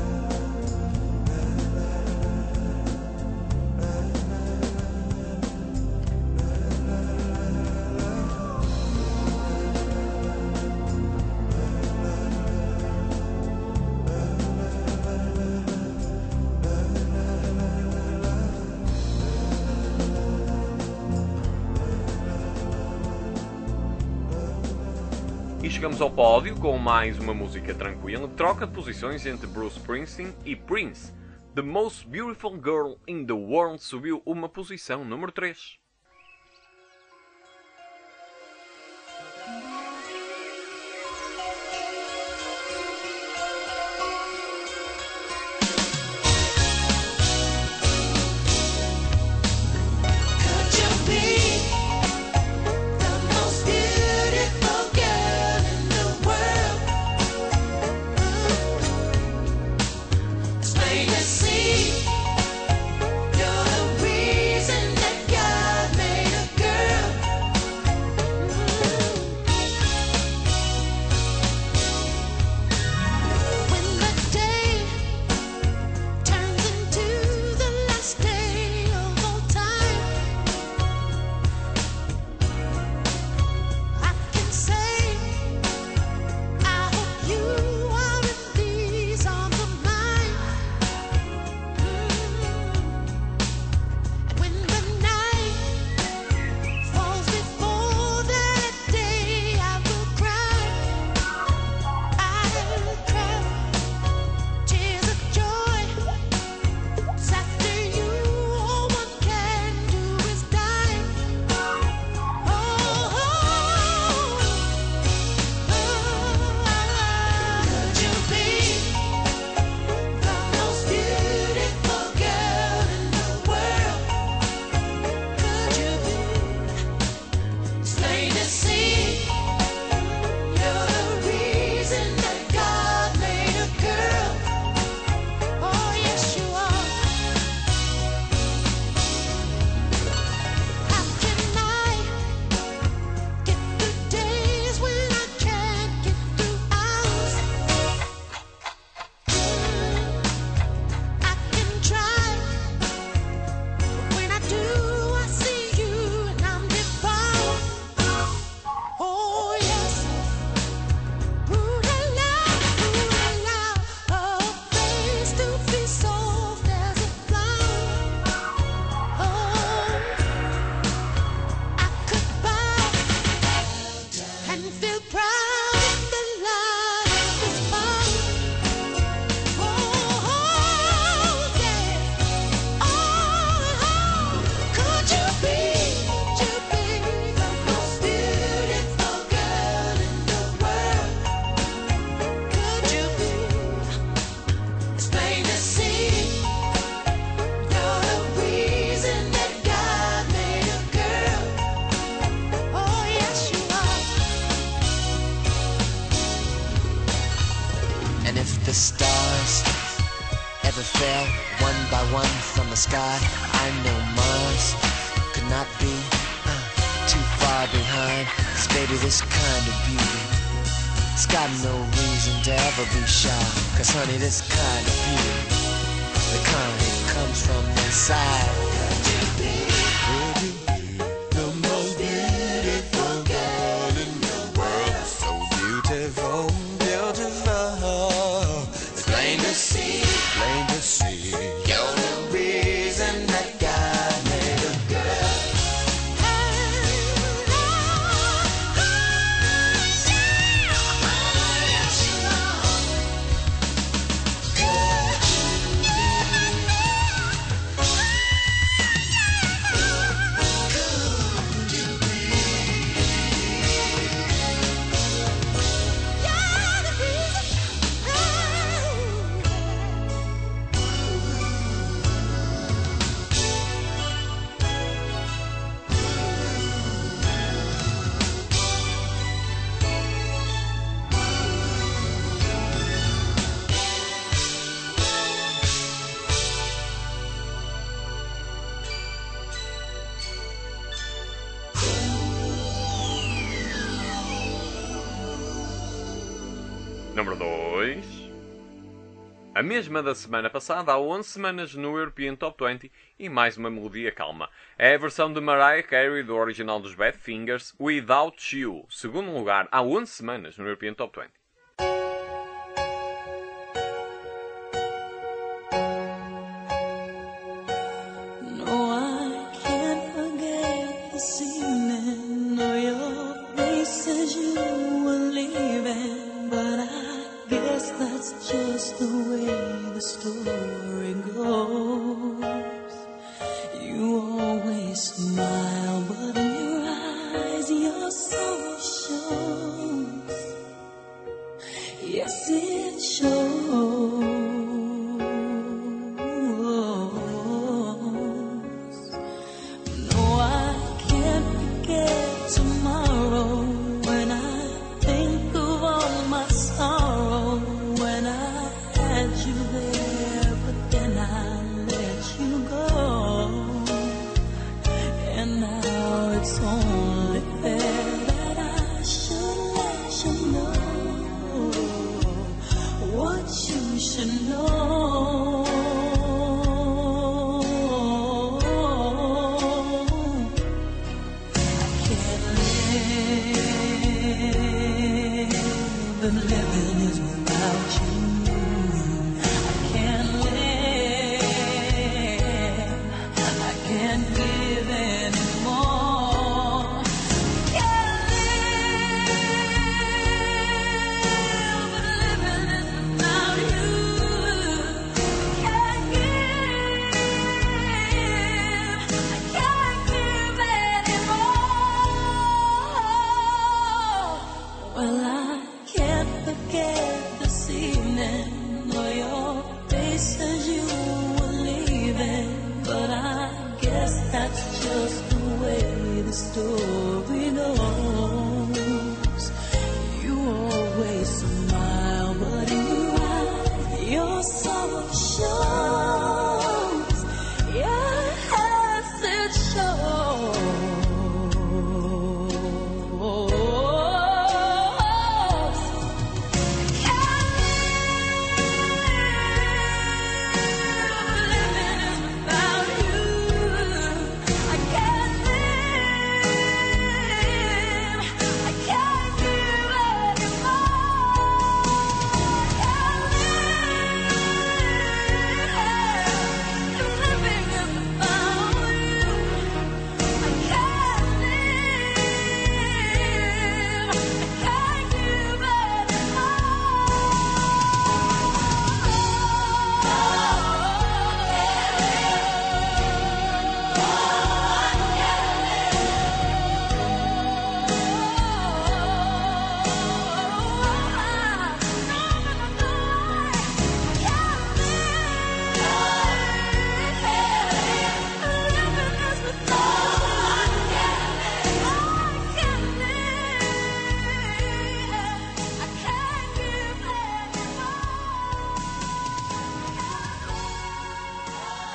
E chegamos ao pódio com mais uma música tranquila, troca de posições entre Bruce Springsteen e Prince. The Most Beautiful Girl in the World subiu uma posição, número 3. See, you're the reason that God that fell one by one from the sky. I know Mars could not be too far behind. 'Cause baby, this kind of beauty, it's got no reason to ever be shy. 'Cause honey, this kind of beauty, the kind that comes from inside. The most beautiful girl in the world. So beautiful, beautiful. It's plain to see, plain to see. You're the reason that God made a girl. Número 2. A mesma da semana passada, há 11 semanas no European Top 20 e mais uma melodia calma. É a versão de Mariah Carey do original dos Badfingers, Without You. Segundo lugar, há 11 semanas no European Top 20. No, I can't forget this evening or your face as you were leaving, but I guess that's just the way the story goes. You always smile, but in your eyes your soul shows. Yes, it shows. No, I can't forget tomorrow when I think of all my sorrow. When I had you there, but then I let you go. And I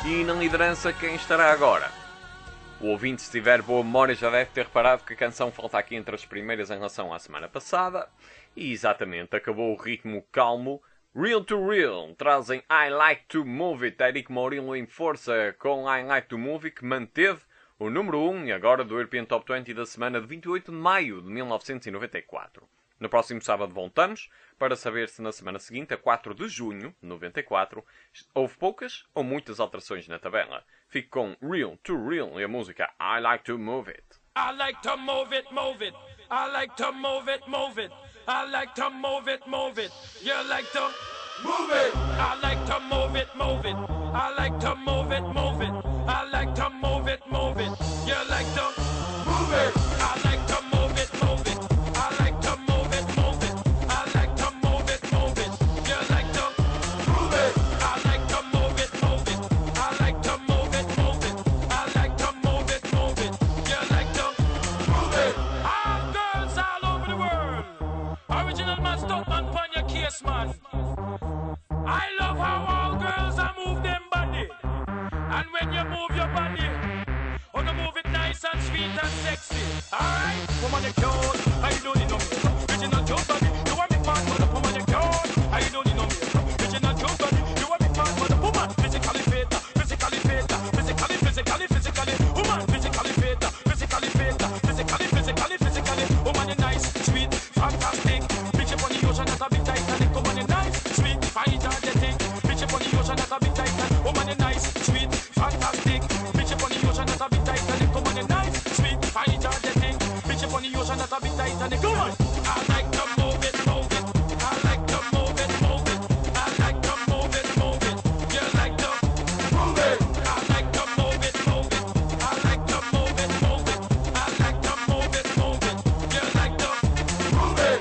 E na liderança quem estará agora? O ouvinte, se tiver boa memória, já deve ter reparado que a canção falta aqui entre as primeiras em relação à semana passada. E exatamente, acabou o ritmo calmo. Real to Real trazem I Like to Move It. Eric Morillo em força com I Like to Move It, que manteve o número 1 e agora do European Top 20 da semana de 28 de maio de 1994. No próximo sábado voltamos para saber se na semana seguinte, a 4 de junho de 94, houve poucas ou muitas alterações na tabela. Fique com Real to Real e a música I Like to Move It. I like to move it, move it. I like to move it, move it. I like to move it, move it. You like to move it. I like to move it, move it. I like to move it, move it. I like to move it, move it. You like to move it. I like to move it, move it. I like to move it, move it. I like to move it, move it. You like to move it. I like to move it, move it. I like to move it, move it. I like to move it, move it. You like to move it. All girls all over the world. Original man, stunt man, pon your case, man. I love how all girls are move them body. And when you move your body, oh, you move it nice and sweet and sexy. Alright, woman, you cute. I don't need no makeup. Original joke body. You want me man, but woman, you cute. I don't need no makeup. Original joke body. You want me man, but woman, physically fit, physically fit, physically. Woman, physically fit, physically fit, physically. Woman, you nice, sweet, fantastic. Bitch up on the ocean, that's a big Titanic. Woman, you nice, sweet, fine, energetic. Bitch up on the ocean, that's a big Titanic. Woman, you nice, sweet, fantastic. Bitch up on the ocean, that's a big Titanic. Woman, you nice, sweet, fine, energetic. Bitch up on the ocean, that's a big Titanic. Woman, I like to move it, move it. I like to move it, move it. I like to move it, move it. You like to move it. I like to move it, move it. I like to move it, move it. I like to move it, move it. You like to move it.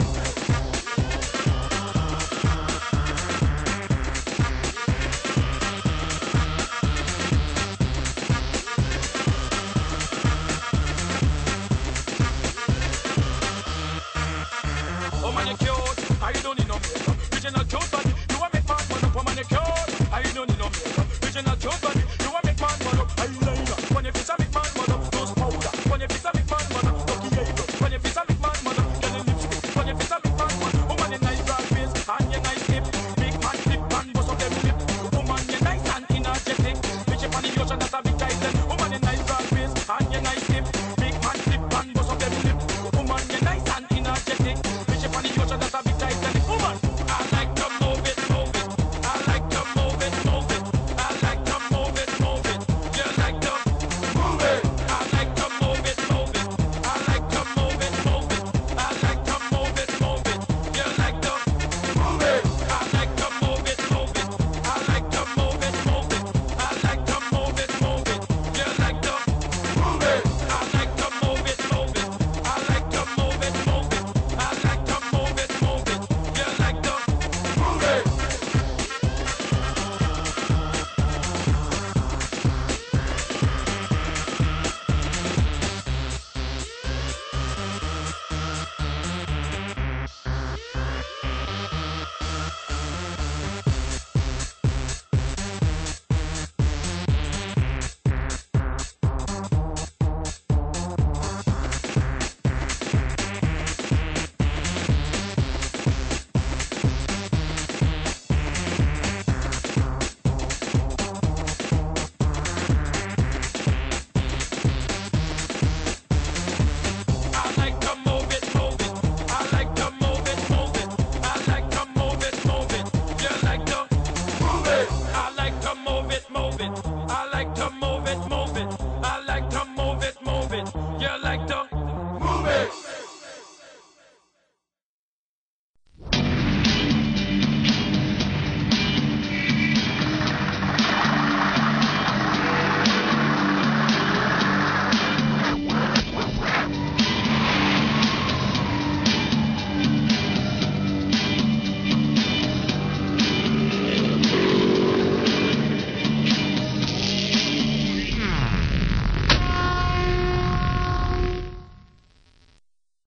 Oh man, you cute. I don't need no makeup. Original cute body. You want me man man up. Oh man, you cute. I don't need no makeup. Original cute body. You want me man man up. Eyeliner. When you fix a big man man up, nose powder. When you fix a big man man up, lucky eyebrow. When you fix a big man man up, get a lipstick. When you fix a big man man, woman you nice broad face and you nice hip. Big man flip and bust up them lip. Woman you nice and energetic. Bitch up on the ocean that's a big titan. Woman you nice broad face and you nice hip. Big man flip and bust up them lip. Woman you nice and energetic. Bitch up on the ocean that's a big titan. Woman, I like to move it, move it. I like to move it, move it. I like to move it, move it. You like to move it. I like to move it, move it. I like to move it, move it. I like to move it, move it. You like to move it. I like to move it, move it. I like to move it, move it. I like to move it, move it. You like to move it. I like to move it, move it. I like to move it, move it. I like to move it, move it. You like to move it. I like to move it, move it. I like to move it, move it. I like to move it, move it. You like to move it. I like to move it, move it.